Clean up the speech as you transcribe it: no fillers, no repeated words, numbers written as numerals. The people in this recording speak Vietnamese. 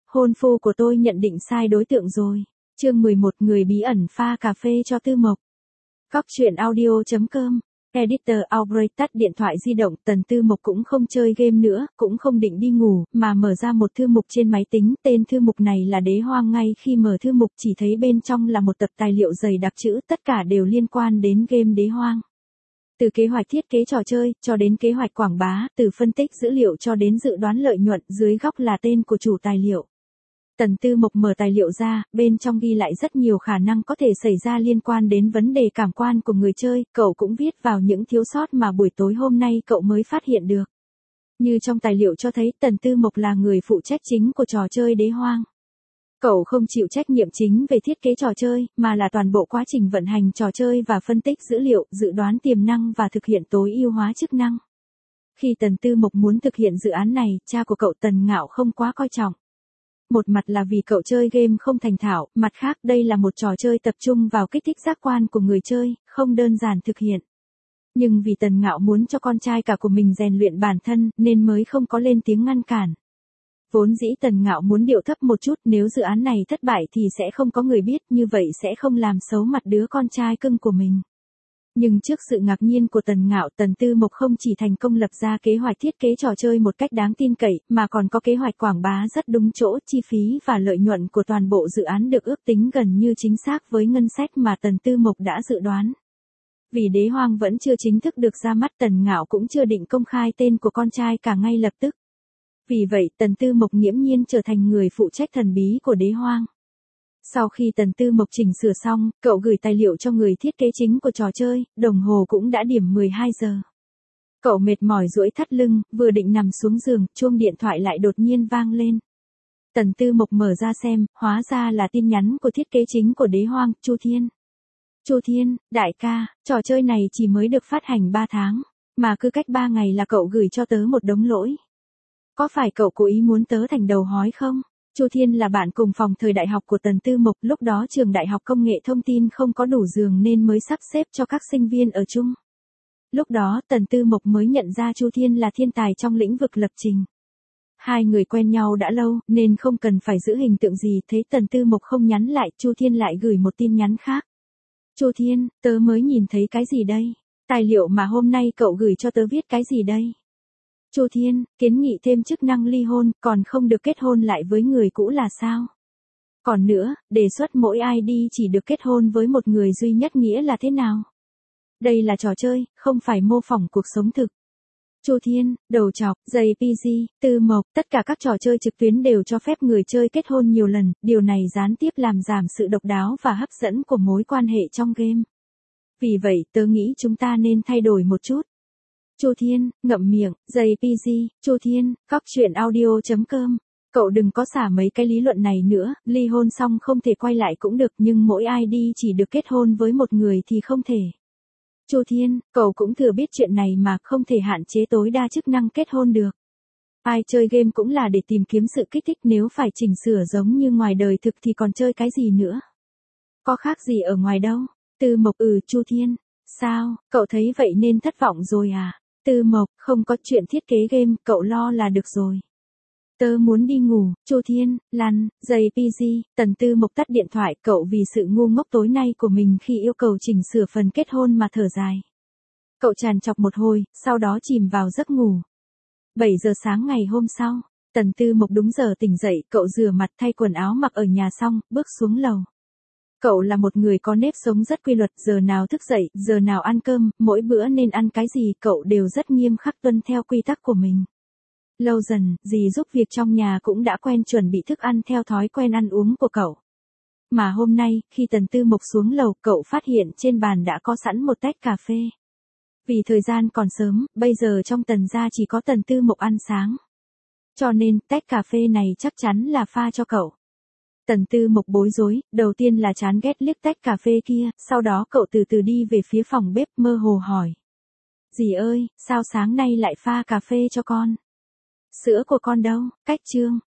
hôn phu của tôi nhận định sai đối tượng rồi. Chương 11 người bí ẩn pha cà phê cho Tư Mộc. Góc truyện audio.com. Editor Albrecht tắt điện thoại di động, Tần Tư Mộc cũng không chơi game nữa, cũng không định đi ngủ, mà mở ra một thư mục trên máy tính, tên thư mục này là Đế Hoang. Ngay khi mở thư mục chỉ thấy bên trong là một tập tài liệu dày đặc chữ, tất cả đều liên quan đến game Đế Hoang. Từ kế hoạch thiết kế trò chơi, cho đến kế hoạch quảng bá, từ phân tích dữ liệu cho đến dự đoán lợi nhuận, dưới góc là tên của chủ tài liệu. Tần Tư Mộc mở tài liệu ra, bên trong ghi lại rất nhiều khả năng có thể xảy ra liên quan đến vấn đề cảm quan của người chơi, cậu cũng viết vào những thiếu sót mà buổi tối hôm nay cậu mới phát hiện được. Như trong tài liệu cho thấy, Tần Tư Mộc là người phụ trách chính của trò chơi Đế Hoang. Cậu không chịu trách nhiệm chính về thiết kế trò chơi, mà là toàn bộ quá trình vận hành trò chơi và phân tích dữ liệu, dự đoán tiềm năng và thực hiện tối ưu hóa chức năng. Khi Tần Tư Mộc muốn thực hiện dự án này, cha của cậu Tần Ngạo không quá coi trọng. Một mặt là vì cậu chơi game không thành thạo, mặt khác đây là một trò chơi tập trung vào kích thích giác quan của người chơi, không đơn giản thực hiện. Nhưng vì Tần Ngạo muốn cho con trai cả của mình rèn luyện bản thân, nên mới không có lên tiếng ngăn cản. Vốn dĩ Tần Ngạo muốn điệu thấp một chút, nếu dự án này thất bại thì sẽ không có người biết, như vậy sẽ không làm xấu mặt đứa con trai cưng của mình. Nhưng trước sự ngạc nhiên của Tần Ngạo, Tần Tư Mộc không chỉ thành công lập ra kế hoạch thiết kế trò chơi một cách đáng tin cậy, mà còn có kế hoạch quảng bá rất đúng chỗ, chi phí và lợi nhuận của toàn bộ dự án được ước tính gần như chính xác với ngân sách mà Tần Tư Mộc đã dự đoán. Vì Đế Hoang vẫn chưa chính thức được ra mắt, Tần Ngạo cũng chưa định công khai tên của con trai cả ngay lập tức. Vì vậy, Tần Tư Mộc nghiễm nhiên trở thành người phụ trách thần bí của Đế Hoang. Sau khi Tần Tư Mộc chỉnh sửa xong, cậu gửi tài liệu cho người thiết kế chính của trò chơi, đồng hồ cũng đã điểm 12 giờ. Cậu mệt mỏi duỗi thắt lưng, vừa định nằm xuống giường, chuông điện thoại lại đột nhiên vang lên. Tần Tư Mộc mở ra xem, hóa ra là tin nhắn của thiết kế chính của Đế Hoang, Chu Thiên. Chu Thiên, đại ca, trò chơi này chỉ mới được phát hành 3 tháng, mà cứ cách 3 ngày là cậu gửi cho tớ một đống lỗi. Có phải cậu cố ý muốn tớ thành đầu hói không? Chu Thiên là bạn cùng phòng thời đại học của Tần Tư Mộc, lúc đó trường Đại học Công nghệ Thông tin không có đủ giường nên mới sắp xếp cho các sinh viên ở chung. Lúc đó Tần Tư Mộc mới nhận ra Chu Thiên là thiên tài trong lĩnh vực lập trình. Hai người quen nhau đã lâu nên không cần phải giữ hình tượng gì, thấy Tần Tư Mộc không nhắn lại, Chu Thiên lại gửi một tin nhắn khác. Chu Thiên, tớ mới nhìn thấy cái gì đây? Tài liệu mà hôm nay cậu gửi cho tớ viết cái gì đây? Chu Thiên, kiến nghị thêm chức năng ly hôn, còn không được kết hôn lại với người cũ là sao? Còn nữa, đề xuất mỗi ID chỉ được kết hôn với một người duy nhất nghĩa là thế nào? Đây là trò chơi, không phải mô phỏng cuộc sống thực. Chu Thiên, đầu chọc, JPG, Tư Mộc, tất cả các trò chơi trực tuyến đều cho phép người chơi kết hôn nhiều lần, điều này gián tiếp làm giảm sự độc đáo và hấp dẫn của mối quan hệ trong game. Vì vậy, tớ nghĩ chúng ta nên thay đổi một chút. Chu Thiên, ngậm miệng, JPG, Chu Thiên, góc truyện audio.com. Cậu đừng có xả mấy cái lý luận này nữa, ly hôn xong không thể quay lại cũng được, nhưng mỗi ID chỉ được kết hôn với một người thì không thể. Chu Thiên, cậu cũng thừa biết chuyện này mà, không thể hạn chế tối đa chức năng kết hôn được. Ai chơi game cũng là để tìm kiếm sự kích thích, nếu phải chỉnh sửa giống như ngoài đời thực thì còn chơi cái gì nữa. Có khác gì ở ngoài đâu. Tư Mộc, Chu Thiên. Sao, cậu thấy vậy nên thất vọng rồi à? Tư Mộc, không có chuyện thiết kế game, cậu lo là được rồi. Tớ muốn đi ngủ. Chu Thiên, lăn, JPG, Tần Tư Mộc tắt điện thoại, cậu vì sự ngu ngốc tối nay của mình khi yêu cầu chỉnh sửa phần kết hôn mà thở dài. Cậu trằn trọc một hồi, sau đó chìm vào giấc ngủ. 7 giờ sáng ngày hôm sau, Tần Tư Mộc đúng giờ tỉnh dậy, cậu rửa mặt thay quần áo mặc ở nhà xong, bước xuống lầu. Cậu là một người có nếp sống rất quy luật, giờ nào thức dậy, giờ nào ăn cơm, mỗi bữa nên ăn cái gì, cậu đều rất nghiêm khắc tuân theo quy tắc của mình. Lâu dần, dì giúp việc trong nhà cũng đã quen chuẩn bị thức ăn theo thói quen ăn uống của cậu. Mà hôm nay, khi Tần Tư Mộc xuống lầu, cậu phát hiện trên bàn đã có sẵn một tách cà phê. Vì thời gian còn sớm, bây giờ trong Tần gia chỉ có Tần Tư Mộc ăn sáng. Cho nên, tách cà phê này chắc chắn là pha cho cậu. Tần Tư Mộc bối rối, đầu tiên là chán ghét liếc tách cà phê kia, sau đó cậu từ từ đi về phía phòng bếp, mơ hồ hỏi. Dì ơi, sao sáng nay lại pha cà phê cho con? Sữa của con đâu? Cách chương.